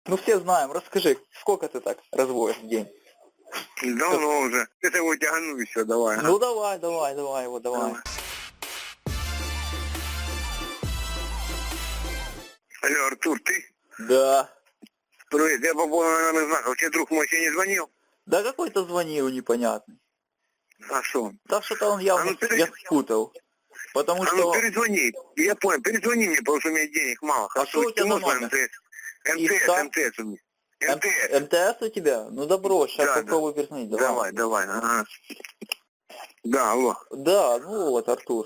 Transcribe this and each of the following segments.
Ну все знаем, расскажи, сколько ты так разводишь в день? Давно уже. Это его тяну еще, давай. Ну давай его, давай. Алло, Артур, ты? Да. Привет, я по поводу, наверное, знаков. Тебе друг мой еще не звонил? Да какой-то звонил непонятный. А что он? Да что-то он явно я спутал. Потому А ну что... перезвони. Я понял, перезвони мне, потому что у меня денег мало. А что у тебя за номер? МТС у меня. МТС. МТС у тебя? Ну добро, сейчас Да, попробую перезвонить. Давай. Давай. Ага. Да, алло. Да, ну вот, Артур.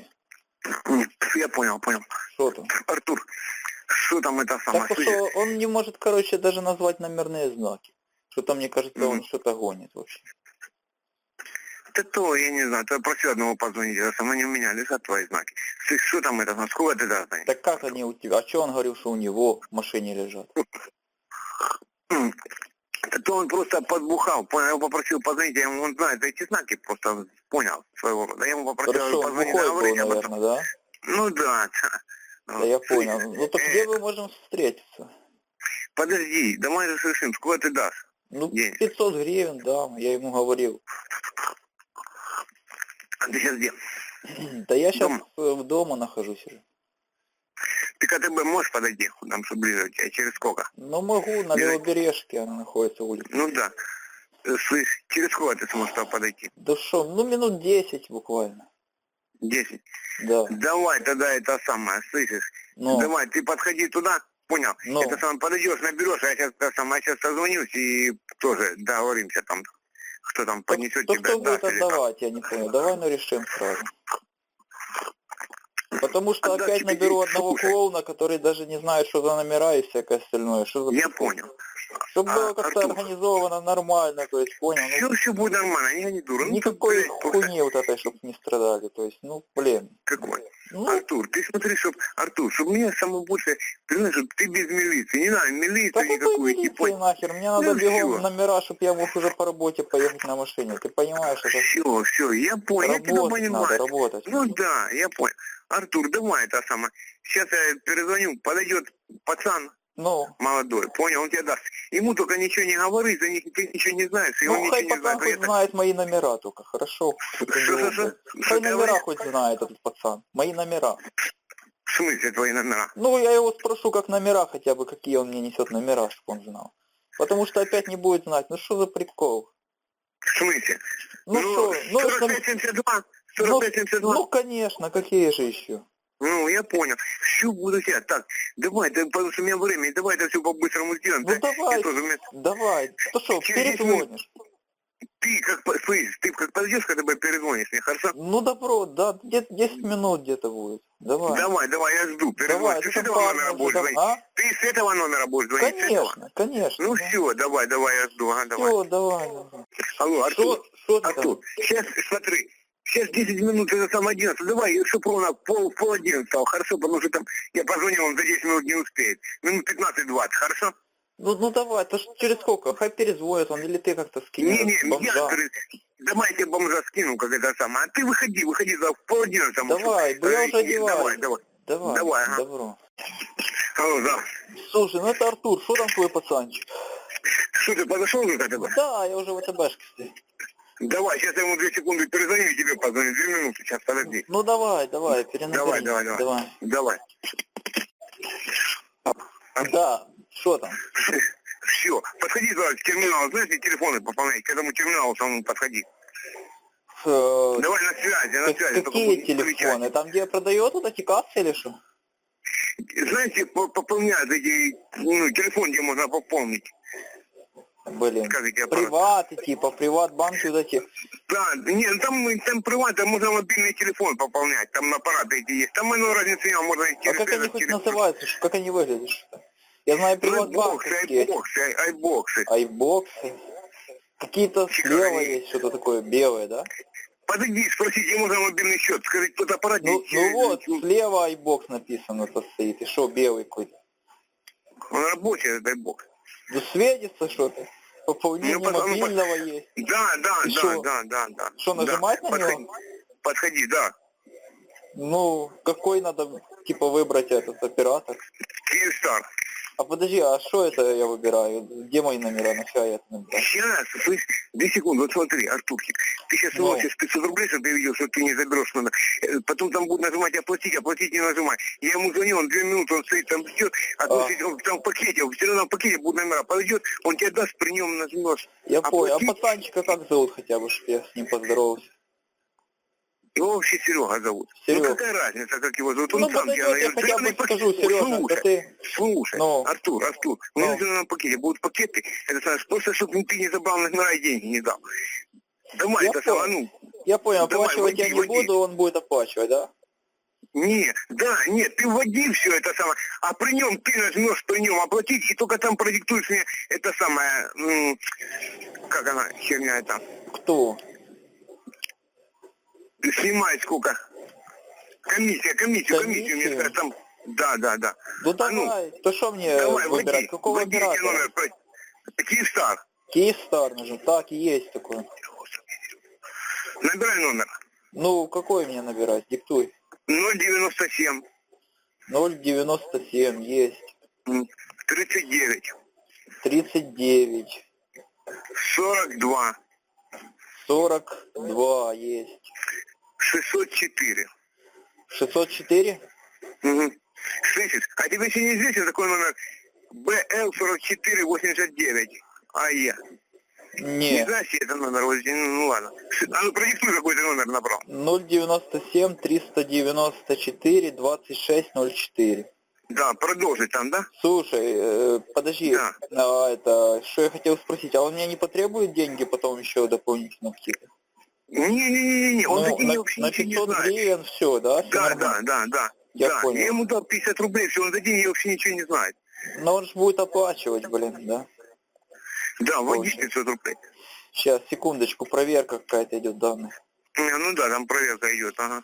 Я понял. Что там? Артур, что там это самое? Так что он не может, короче, даже назвать номерные знаки. Что-то, мне кажется, он что-то гонит вообще. Да то, я не знаю, то просил одного позвонить, а сама не у меня, лежат твои знаки. Ты что там это, сколько ты да знаешь? Так как они у тебя? А что он говорил, что у него в машине лежат? То он просто подбухал, понял, я его попросил позвонить, я ему, он знает эти знаки, просто понял своего рода. Я ему попросил Хорошо, позвонить, он говорить, был, наверное, да? Ну да. Да, я понял. Ну так где мы можем встретиться? Подожди, давай решим, сколько ты дашь? Ну, денег? 500 гривен, да, я ему говорил. А ты сейчас где? Да я сейчас дома нахожусь уже. Ты к АТБ можешь подойти, там, что ближе у тебя, через сколько? Ну могу, на Левобережке она находится, улица. Ну да. Слышь, через сколько ты сможешь туда подойти? Да что, ну минут 10 буквально. 10? Да. Давай тогда это самое, слышишь? Ну. Давай, ты подходи туда, понял? Ну. Это самое, подойдешь, наберешь, а я сейчас созвонюсь и тоже договоримся там, кто там поднесет тебя. Кто будет отдавать, я не понял. Давай, ну решим сразу. Потому что отдать опять тебе наберу деньги. одного Слушай. клоуна, который даже не знает, что за номера и всякое остальное. Что за... Я понял. Чтобы было как-то Артур, организовано нормально, то есть, понял? Ну, все будет нормально, я не дура. никакой Ну, блядь, хуйни вот этой, чтобы не страдали, то есть, ну, блин. какой? Ну, Артур, ты смотри, чтобы мне самое большее, ты знаешь, чтобы ты без милиции, не надо, милицию да какой никакую, милиции нахер, мне надо Ну, бегом всё. номера, чтобы я мог уже по работе поехать на машине, ты понимаешь, это Все, я понял, я тебя работать понимаю. надо, работать. Ну да, я понял. Артур, давай это самое. Сейчас я перезвоню, подойдет пацан Ну, молодой, понял, он тебе даст. Ему только ничего не говори, за них ты ничего не знаешь, и он ну ничего хай не пацан знает. хоть знает мои номера только, хорошо? Что? Хай номера хоть знает этот пацан, мои номера. В смысле твои номера? Ну, я его спрошу, как номера хотя бы, какие он мне несет номера, чтобы он знал. Потому что опять не будет знать. Ну, что за прикол? В смысле? Ну, что? Ну, 45-72? 45-72? ну, конечно, какие же еще? Ну, я понял. Все буду тебя. Так, давай, потому что у меня время, давай это все по-быстрому сделаем. Ну, давай. Ты что, перезвонишь? Ты как подойдешь, когда бы перезвонишь мне, хорошо? Ну, добро, да, 10 минут где-то будет. Давай. Давай, я жду. Давай, Ты с этого номера будешь звонить? Ты с этого номера будешь звонить? Конечно. Ну все, давай, я жду. Ага, давай. Все, давай. Алло, Артур. Что ты Артур, сейчас, смотри. Сейчас 10 минут, это сам 11. Давай, чтобы ровно пол 11 стал, хорошо? Потому что там я позвонил, он за 10 минут не успеет. Минут 15-20, хорошо? Ну давай, то через сколько? Хай перезвонит он, или ты как-то скинешь давай я тебе бомжа скину, как это самое. А ты выходи за пол 11. Давай, я уже одеваюсь. Давай, ага. Добро. Алло, да. Слушай, ну это Артур, что там твой пацанчик? Что, ты подошел уже к АТБ? Да, я уже в АТБшке стою. Давай, сейчас я ему 2 секунды перезвоню и тебе позвоню. 2 минуты, сейчас, подожди. Ну давай, перенабери. Давай. Да, что там? Все, подходи туда к терминалу, знаешь, где телефоны пополнять, к этому терминалу самому подходи. Давай на связи. Какие телефоны? Там, где продает вот эти кассы или что? Знаете, пополняют эти, телефон, где можно пополнить. Блин, приваты, типа, приват-банки вот эти. Да, нет, там приват, там можно мобильный телефон пополнять, там аппараты эти есть. Там разницы нет, можно идти. А как они хоть называются, как они выглядят? Я знаю приват-банковские. Айбоксы. Какие-то слева есть что-то такое белое, да? Подойди, спроси, где можно мобильный счет, скажи, кто-то аппарат ну вот, слева айбокс написано, это стоит, и что, белый какой-то? Он рабочий, этот айбокс. Ну светится что-то, пополнение мобильного есть. Да. Что, нажимать на него? Подходи, да. Ну, какой надо, типа, выбрать этот оператор? Киевстар. А подожди, а что это я выбираю? Где мои номера? Нафига я это набираю? Сейчас, слышь, 2 секунды, вот смотри, Артурчик, ты сейчас Ну. вносишь 500 рублей, чтобы ты видел, что ты не заберешь надо. Потом там будут нажимать оплатить не нажимай. Я ему звоню, он 2 минуты, он стоит там, ждет, он там в пакете, все равно в пакете будут номера. Подойдет, он тебе даст, при нем нажмешь. Я понял. А Оплатить. пацанчика как зовут хотя бы, чтобы я с ним поздоровался? Его вообще Серега зовут. Серега. Ну какая разница, как его зовут? Он Ну сам подойдет, тебе я хотя бы скажу, Сережа, это ты... Слушай, Ну. Артур, у Ну. меня на пакете будут пакеты, это знаешь, просто чтобы ты не забрал номера и деньги не дал. Давай, Я это понял. самое, ну. Я понял, Давай, оплачивать я не вводи. буду, он будет оплачивать, да? Нет, ты вводи все это самое, а при нем ты нажмешь при нем оплатить, и только там продиктуешь мне это самое, как она, херня это, Кто? снимает сколько. Комиссию мне скажет, там, да. Ну давай, то что мне Давай, выбирать? Какого вводи оператора? номер, Киевстар. Киевстар нужен, так, есть такой. Набирай номер. Ну, какой мне набирать? Диктуй. 097 097, есть. 39 39, 42 42, есть. 604. 604? Угу. Слышишь, а тебе еще неизвестен такой номер BL4489 АЕ? Не Не. знаешь, это номер, ну ладно. А ну продиктуй, какой ты номер набрал. 097 394 2604. Да, продолжить там, да? Слушай, подожди, Да. это, что я хотел спросить, а он мне не потребует деньги потом еще дополнительно какие-то? Не, он Ну, за деньги на вообще ничего не 500 знает. гривен все, да? Всё нормально? Да. Я да. понял. Я ему дал 50 рублей, все, он за деньги вообще ничего не знает. Но он же будет оплачивать, блин, да? Да, вводи 500 рублей. Сейчас, секундочку, проверка какая-то идет данных. Ну да, там проверка идет, ага.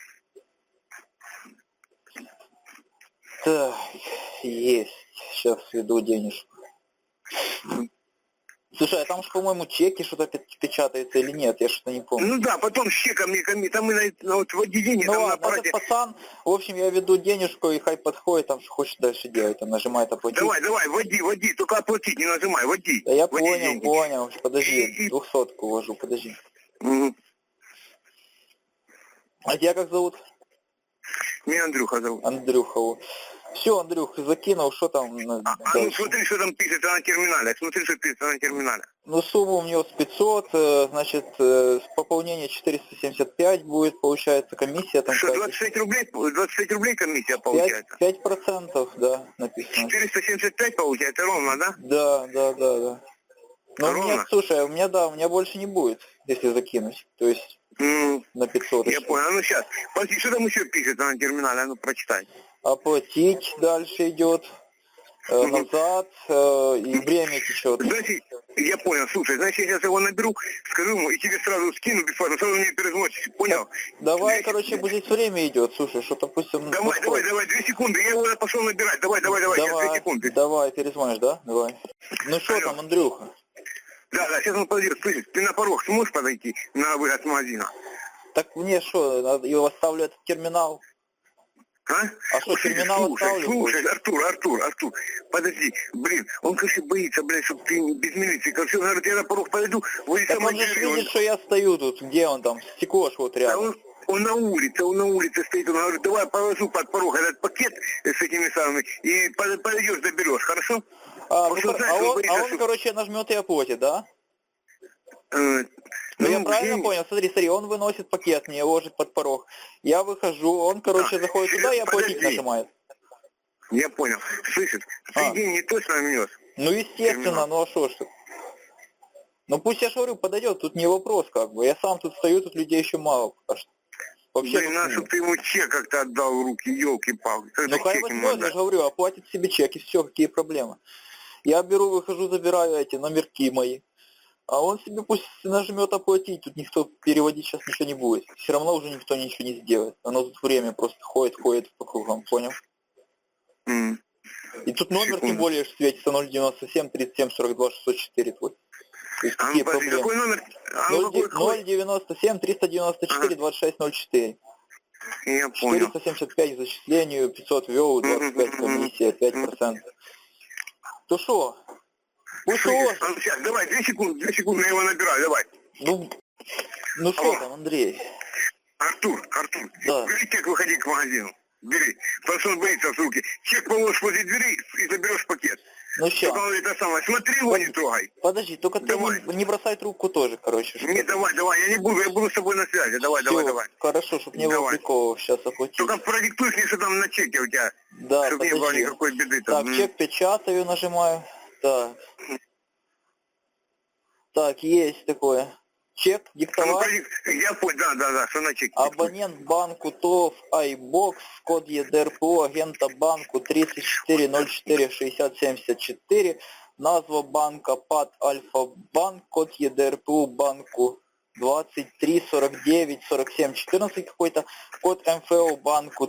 Так, есть. Сейчас введу денежку. Слушай, а там же, по-моему, чеки что-то печатаются или нет, я что-то не помню. Ну да, потом с чеком, там мы вот в отделении, Ну там на ладно, аппарате. этот пацан, в общем, я веду денежку, и хай подходит, там что хочет дальше делать, там нажимает оплатить. Давай, вводи, только оплатить не нажимай, вводи. Да я Вводи деньги. понял, подожди, И- 200-ку ввожу, подожди. Мгм. А тебя как зовут? Меня Андрюха зовут. Андрюха. Все, Андрюх, закинул, что там Ну дальше? смотри, что там пишется на терминале. Смотри, что пишется на терминале. Ну, сумма у меня с 500, значит, пополнение 475 будет, получается, комиссия там Что, 26 рублей комиссия получается? 5%, да, написано. 475 получается ровно, да? Да. Но у меня, Ровно? слушай, у меня больше не будет, если закинуть. То есть на 500. Я еще. понял, ну сейчас. Подожди, что там еще пишется на терминале? А ну прочитай. Оплатить дальше идет, назад, и время течет. Значит, я понял, слушай, значит, я сейчас его наберу, скажу ему, и тебе сразу скину бесплатно, сразу мне перезвонишь, понял? Давай, короче, здесь время идет, слушай, что-то пусть он... Давай, 2 секунды, я его пошел набирать, давай, сейчас 2 секунды. Давай, перезвонишь, да? Давай. Ну что Алло. там, Андрюха? Да, сейчас он подойдет, слышишь, ты на порог сможешь подойти на выход с магазина? Так мне что, я оставлю этот терминал? А? А что, терминал оставлю? Слушай, Артур, подожди, блин, он, конечно, боится, блин, чтобы ты без милиции, короче, он говорит, я на порог подойду, вы Так он же видит, что я стою тут, где он там, стекло ж вот рядом. Он на улице стоит, он говорит, давай положу под порог этот пакет с этими самыми, и подойдешь, заберешь, хорошо? Он, короче, нажмет и оплатит, да? Ну, я правильно понял? Смотри, он выносит пакет, мне ложит под порог. Я выхожу, он, короче, заходит туда и оплатить нажимает. Я понял. Слышит, ты деньги точно внес? Ну, естественно, ну а что ж тут? Ну, пусть, я ж говорю, подойдет, тут не вопрос, как бы. Я сам тут стою, тут людей еще мало. Вообще, блин, надо, чтобы ты ему чек как-то отдал в руки, елки-палки. Ну, хай возьмет, я же говорю, оплатит себе чек, и все, какие проблемы. Я беру, выхожу, забираю эти номерки мои. А он себе пусть нажмет оплатить, тут никто переводить сейчас ничего не будет. Все равно уже никто ничего не сделает. Оно тут время просто ходит по кругам, понял? И тут номер тем более светится 097 37 42 604 твой. То есть какие проблемы? Какой номер? 097 394 2604. Я понял. 475 к зачислению, 500 ввел, 25 комиссия, 5%. То что? Пусть Слышишь? ложит. Сейчас, давай, 2 секунды, я его набираю, давай. Ну что там, Андрей? Артур, Да. бери чек, выходи к магазину. Бери. Потому что он боится в руки. Чек положишь возле двери и заберешь пакет. Ну ща. Только это самое. Смотри его, не трогай. Подожди, только Давай. ты не бросай трубку тоже, короче. Не, давай, я не буду, я буду с тобой на связи. Давай. Хорошо, чтобы не было Давай. приколов сейчас оплатить. Только продиктуй мне, что там на чеке у тебя. Да, чтобы не было подожди. никакой беды. Так, Там. чек печатаю, нажимаю. Так. Так, есть такое. Чек, Ну, диктовать. я понял, да, что на чеке. Абонент банку ТОВ iBox, код ЕДРПО, агента банку 34046074, назва банка ПАД Альфа-банк, код ЕДРПУ банку 23494714 какой-то, код МФО банку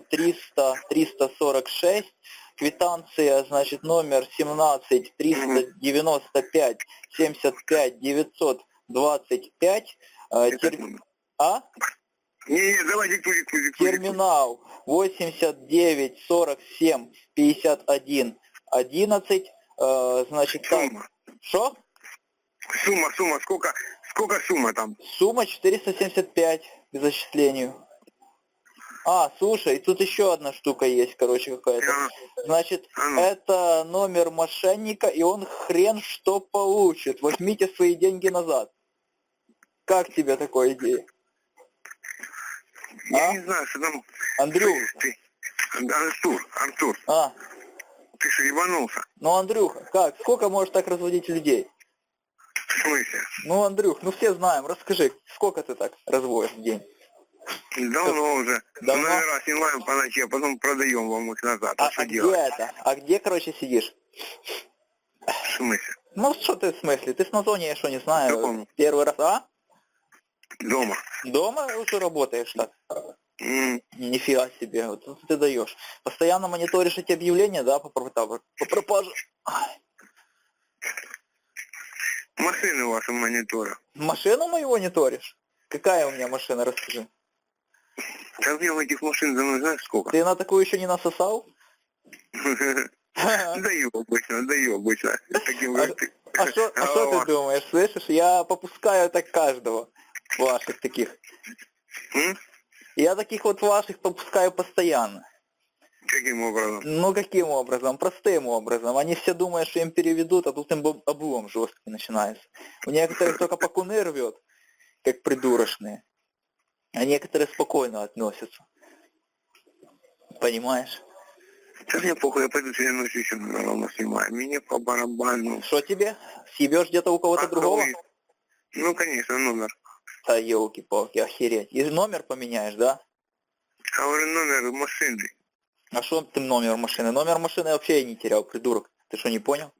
346, квитанция, значит, номер 17 395 75 925, а? Не, давай диктуй. Терминал 89 47 51 11, значит, так. Сумма. Что? Сумма, сколько сумма там? Сумма 475 к зачислению. А, слушай, тут еще одна штука есть, короче, какая-то. Значит, это номер мошенника, и он хрен что получит. Возьмите свои деньги назад. Как тебе такая идея? Я не знаю, что там... Андрюх. Артур. А. Ты что, ебанулся? Ну, Андрюха, как? Сколько можешь так разводить людей? В смысле? Ну, Андрюх, ну все знаем, расскажи, сколько ты так разводишь в день? Давно уже. Давно? Номера снимаем по ночи, а потом продаем вам их назад. А что где делать? это? А где, короче, сидишь? В смысле? Ну, что ты в смысле? Ты ж на зоне, я что, не знаю, Дома. первый раз, а? Дома. Дома уже работаешь так? М. Нифига себе, вот это ты даешь. Постоянно мониторишь эти объявления, да, по пропаже? Машины ваши монитора. Машину мою мониторишь? Какая у меня машина, расскажи. Да у меня этих машин давно знаешь сколько? Ты на такую еще не насосал? Даю обычно. Таким как ты. А что ты думаешь, слышишь? Я попускаю так каждого, ваших таких. Я таких вот ваших попускаю постоянно. Каким образом? Ну каким образом? Простым образом. Они все думают, что им переведут, а тут им облом жесткий начинается. У некоторых только пакуны рвет, как придурочные. А некоторые спокойно относятся. Понимаешь? Да мне похуй, я пойду себе ночью еще ровно снимаю. Мне по барабану. Что тебе? Съебешь где-то у кого-то другого? Ну, конечно, номер. Да елки-палки, охереть. И номер поменяешь, да? Говорю, номер машины. А что ты номер машины? Номер машины вообще я не терял, придурок. Ты что, не понял?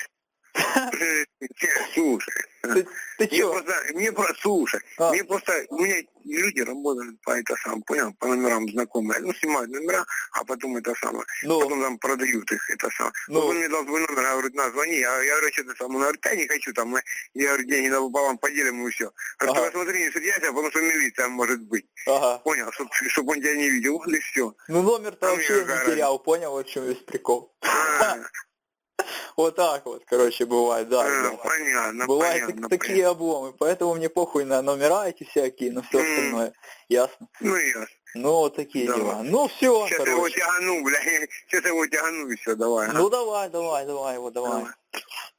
Слушай. Ты чё? Слушай, мне просто, у меня люди работают по это сам, понял, по номерам знакомые. Ну, снимают номера, а потом это самое. Потом там продают их, это самое. Вот он мне дал свой номер, говорит, на, звони. Я говорю, что ты сам? Он говорит, я не хочу там. Я говорю, деньги пополам поделим и все. Говорит, посмотри, не судьяйся, потому что милиция может быть. Понял, чтобы он тебя не видел, вот и все. Ну, номер-то вообще не терял, понял, в чем весь прикол. Вот так вот, короче, бывает, да. Понятно, бывают такие обломы, поэтому мне похуй на номера эти всякие, на все остальное. Ясно? Ну, ясно. Ну, вот такие дела. Ну, все, сейчас короче. Сейчас я его тягану, и все, давай. Ну, давай, его, давай.